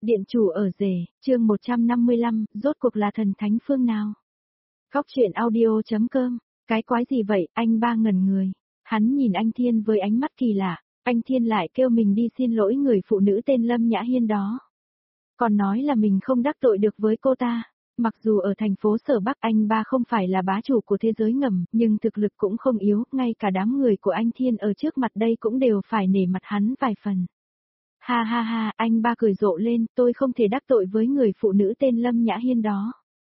Điện chủ ở rể, chương 155, rốt cuộc là thần thánh phương nào? Góc truyện audio.com, cái quái gì vậy, anh ba ngẩn người. Hắn nhìn anh Thiên với ánh mắt kỳ lạ, anh Thiên lại kêu mình đi xin lỗi người phụ nữ tên Lâm Nhã Hiên đó. Còn nói là mình không đắc tội được với cô ta. Mặc dù ở thành phố Sở Bắc anh ba không phải là bá chủ của thế giới ngầm, nhưng thực lực cũng không yếu, ngay cả đám người của anh Thiên ở trước mặt đây cũng đều phải nể mặt hắn vài phần. Ha ha ha, anh ba cười rộ lên, tôi không thể đắc tội với người phụ nữ tên Lâm Nhã Hiên đó.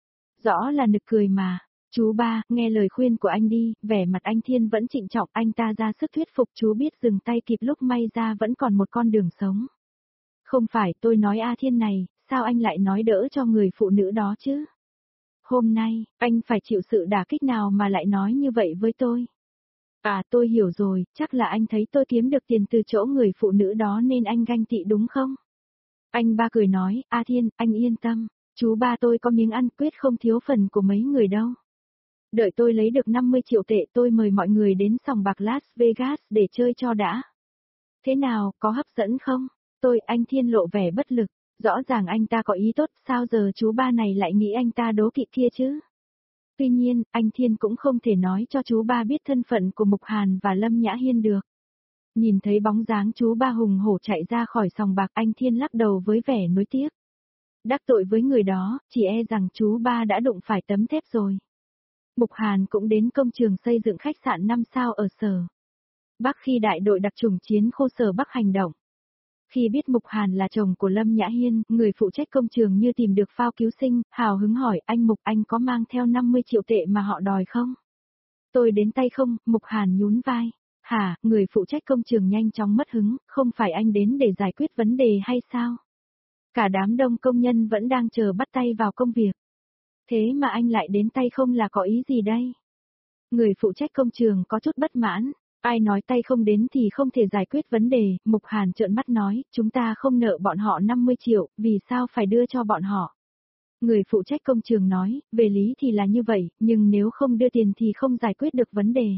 Rõ là nực cười mà. Chú ba, nghe lời khuyên của anh đi, vẻ mặt anh Thiên vẫn trịnh trọng, anh ta ra sức thuyết phục chú biết dừng tay kịp lúc may ra vẫn còn một con đường sống. Không phải tôi nói A Thiên này, sao anh lại nói đỡ cho người phụ nữ đó chứ? Hôm nay, anh phải chịu sự đả kích nào mà lại nói như vậy với tôi? À tôi hiểu rồi, chắc là anh thấy tôi kiếm được tiền từ chỗ người phụ nữ đó nên anh ganh tị đúng không? Anh ba cười nói, A Thiên, anh yên tâm, chú ba tôi có miếng ăn quyết không thiếu phần của mấy người đâu. Đợi tôi lấy được 50 triệu tệ tôi mời mọi người đến sòng bạc Las Vegas để chơi cho đã. Thế nào, có hấp dẫn không? Anh Thiên lộ vẻ bất lực, rõ ràng anh ta có ý tốt, sao giờ chú ba này lại nghĩ anh ta đố kỵ kia chứ? Tuy nhiên, anh Thiên cũng không thể nói cho chú ba biết thân phận của Mục Hàn và Lâm Nhã Hiên được. Nhìn thấy bóng dáng chú ba hùng hổ chạy ra khỏi sòng bạc, anh Thiên lắc đầu với vẻ nuối tiếc. Đắc tội với người đó, chỉ e rằng chú ba đã đụng phải tấm thép rồi. Mục Hàn cũng đến công trường xây dựng khách sạn 5 sao ở Sở Bắc khi đại đội đặc chủng chiến khu Sở Bắc hành động. Khi biết Mục Hàn là chồng của Lâm Nhã Hiên, người phụ trách công trường như tìm được phao cứu sinh, hào hứng hỏi anh Mục, anh có mang theo 50 triệu tệ mà họ đòi không? Tôi đến tay không? Mục Hàn nhún vai. Hả, người phụ trách công trường nhanh chóng mất hứng, không phải anh đến để giải quyết vấn đề hay sao? Cả đám đông công nhân vẫn đang chờ bắt tay vào công việc. Thế mà anh lại đến tay không là có ý gì đây? Người phụ trách công trường có chút bất mãn. Ai nói tay không đến thì không thể giải quyết vấn đề, Mục Hàn trợn mắt nói, chúng ta không nợ bọn họ 50 triệu, vì sao phải đưa cho bọn họ? Người phụ trách công trường nói, về lý thì là như vậy, nhưng nếu không đưa tiền thì không giải quyết được vấn đề.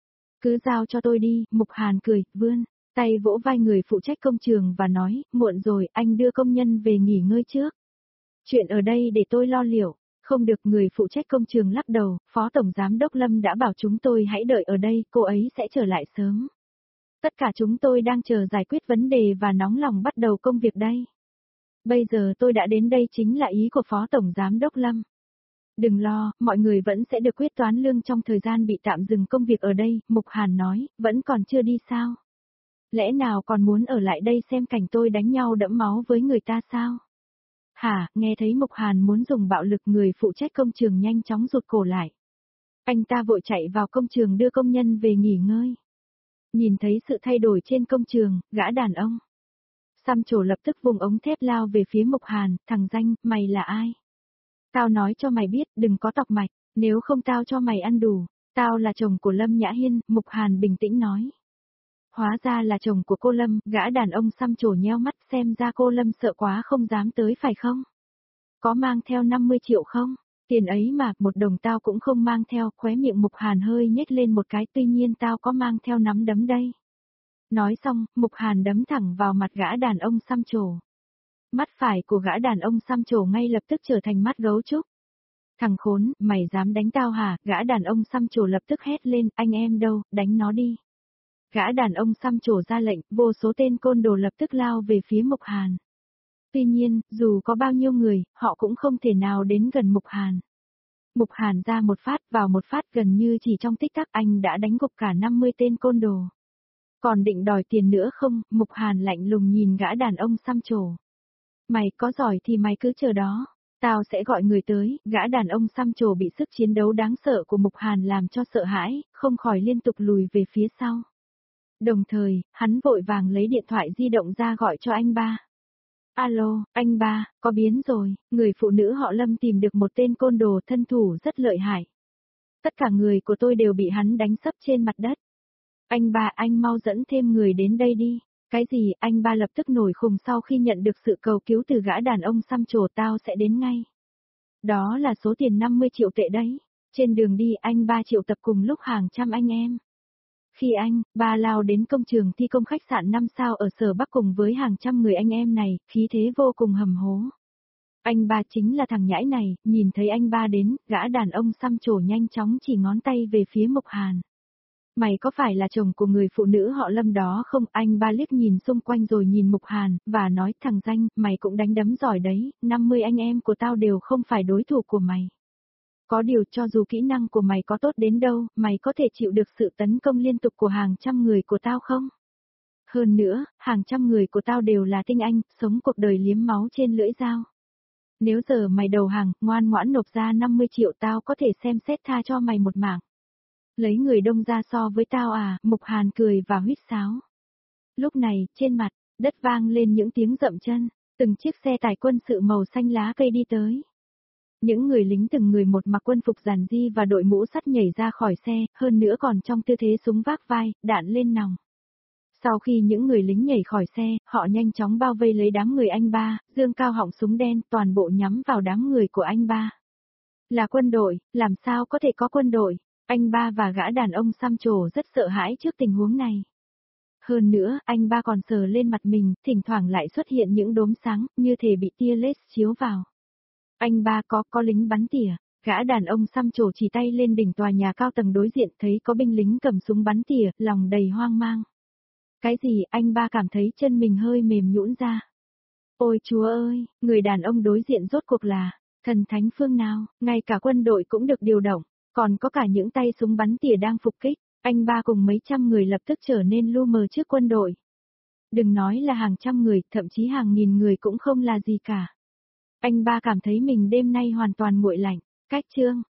Cứ giao cho tôi đi, Mục Hàn cười, vươn tay vỗ vai người phụ trách công trường và nói, muộn rồi, anh đưa công nhân về nghỉ ngơi trước. Chuyện ở đây để tôi lo liệu. Không được, người phụ trách công trường lắc đầu, Phó Tổng Giám đốc Lâm đã bảo chúng tôi hãy đợi ở đây, cô ấy sẽ trở lại sớm. Tất cả chúng tôi đang chờ giải quyết vấn đề và nóng lòng bắt đầu công việc đây. Bây giờ tôi đã đến đây chính là ý của Phó Tổng Giám đốc Lâm. Đừng lo, mọi người vẫn sẽ được quyết toán lương trong thời gian bị tạm dừng công việc ở đây, Mục Hàn nói, vẫn còn chưa đi sao? Lẽ nào còn muốn ở lại đây xem cảnh tôi đánh nhau đẫm máu với người ta sao? Hả, nghe thấy Mục Hàn muốn dùng bạo lực, người phụ trách công trường nhanh chóng rụt cổ lại. Anh ta vội chạy vào công trường đưa công nhân về nghỉ ngơi. Nhìn thấy sự thay đổi trên công trường, gã đàn ông xăm trổ lập tức vùng ống thép lao về phía Mục Hàn, thằng danh, mày là ai? Tao nói cho mày biết, đừng có tọc mạch, nếu không tao cho mày ăn đủ. Tao là chồng của Lâm Nhã Hiên, Mục Hàn bình tĩnh nói. Hóa ra là chồng của cô Lâm, gã đàn ông xăm trổ nheo mắt, xem ra cô Lâm sợ quá không dám tới phải không? Có mang theo 50 triệu không? Tiền ấy mà, 1 đồng tao cũng không mang theo, khóe miệng Mục Hàn hơi nhếch lên một cái, tuy nhiên tao có mang theo nắm đấm đây. Nói xong, Mục Hàn đấm thẳng vào mặt gã đàn ông xăm trổ. Mắt phải của gã đàn ông xăm trổ ngay lập tức trở thành mắt gấu trúc. Thằng khốn, mày dám đánh tao hả? Gã đàn ông xăm trổ lập tức hét lên, anh em đâu, đánh nó đi. Gã đàn ông xăm trổ ra lệnh, vô số tên côn đồ lập tức lao về phía Mục Hàn. Tuy nhiên, dù có bao nhiêu người, họ cũng không thể nào đến gần Mục Hàn. Mục Hàn ra một phát, vào một phát, gần như chỉ trong tích tắc anh đã đánh gục cả 50 tên côn đồ. Còn định đòi tiền nữa không? Mục Hàn lạnh lùng nhìn gã đàn ông xăm trổ. Mày có giỏi thì mày cứ chờ đó. Tao sẽ gọi người tới. Gã đàn ông xăm trổ bị sức chiến đấu đáng sợ của Mục Hàn làm cho sợ hãi, không khỏi liên tục lùi về phía sau. Đồng thời, hắn vội vàng lấy điện thoại di động ra gọi cho anh ba. Alo, anh ba, có biến rồi, người phụ nữ họ Lâm tìm được một tên côn đồ thân thủ rất lợi hại. Tất cả người của tôi đều bị hắn đánh sấp trên mặt đất. Anh ba, anh mau dẫn thêm người đến đây đi. Cái gì? Anh ba lập tức nổi khùng sau khi nhận được sự cầu cứu từ gã đàn ông xăm trổ, tao sẽ đến ngay. Đó là số tiền 50 triệu tệ đấy. Trên đường đi anh ba triệu tập cùng lúc hàng trăm anh em. Khi anh, ba lao đến công trường thi công khách sạn 5 sao ở Sở Bắc cùng với hàng trăm người anh em này, khí thế vô cùng hầm hố. Anh ba chính là thằng nhãi này, nhìn thấy anh ba đến, gã đàn ông xăm trổ nhanh chóng chỉ ngón tay về phía Mục Hàn. Mày có phải là chồng của người phụ nữ họ Lâm đó không? Anh ba liếc nhìn xung quanh rồi nhìn Mục Hàn, và nói thằng danh, mày cũng đánh đấm giỏi đấy, 50 anh em của tao đều không phải đối thủ của mày. Có điều cho dù kỹ năng của mày có tốt đến đâu, mày có thể chịu được sự tấn công liên tục của hàng trăm người của tao không? Hơn nữa, hàng trăm người của tao đều là tinh anh, sống cuộc đời liếm máu trên lưỡi dao. Nếu giờ mày đầu hàng, ngoan ngoãn nộp ra 50 triệu tao có thể xem xét tha cho mày một mạng. Lấy người đông ra so với tao à, Mục Hàn cười và huýt sáo. Lúc này, trên mặt, đất vang lên những tiếng dậm chân, từng chiếc xe tải quân sự màu xanh lá cây đi tới. Những người lính từng người một mặc quân phục giản di và đội mũ sắt nhảy ra khỏi xe, hơn nữa còn trong tư thế súng vác vai, đạn lên nòng. Sau khi những người lính nhảy khỏi xe, họ nhanh chóng bao vây lấy đám người anh ba, dương cao họng súng đen toàn bộ nhắm vào đám người của anh ba. Là quân đội, làm sao có thể có quân đội? Anh ba và gã đàn ông xăm trổ rất sợ hãi trước tình huống này. Hơn nữa, anh ba còn sờ lên mặt mình, thỉnh thoảng lại xuất hiện những đốm sáng, như thể bị tia laser chiếu vào. Anh ba có lính bắn tỉa, gã đàn ông xăm trổ chỉ tay lên đỉnh tòa nhà cao tầng đối diện thấy có binh lính cầm súng bắn tỉa, lòng đầy hoang mang. Cái gì? Anh ba cảm thấy chân mình hơi mềm nhũn ra. Ôi chúa ơi, người đàn ông đối diện rốt cuộc là thần thánh phương nào, ngay cả quân đội cũng được điều động, còn có cả những tay súng bắn tỉa đang phục kích, anh ba cùng mấy trăm người lập tức trở nên lu mờ trước quân đội. Đừng nói là hàng trăm người, thậm chí hàng nghìn người cũng không là gì cả. Anh ba cảm thấy mình đêm nay hoàn toàn nguội lạnh, cách chương.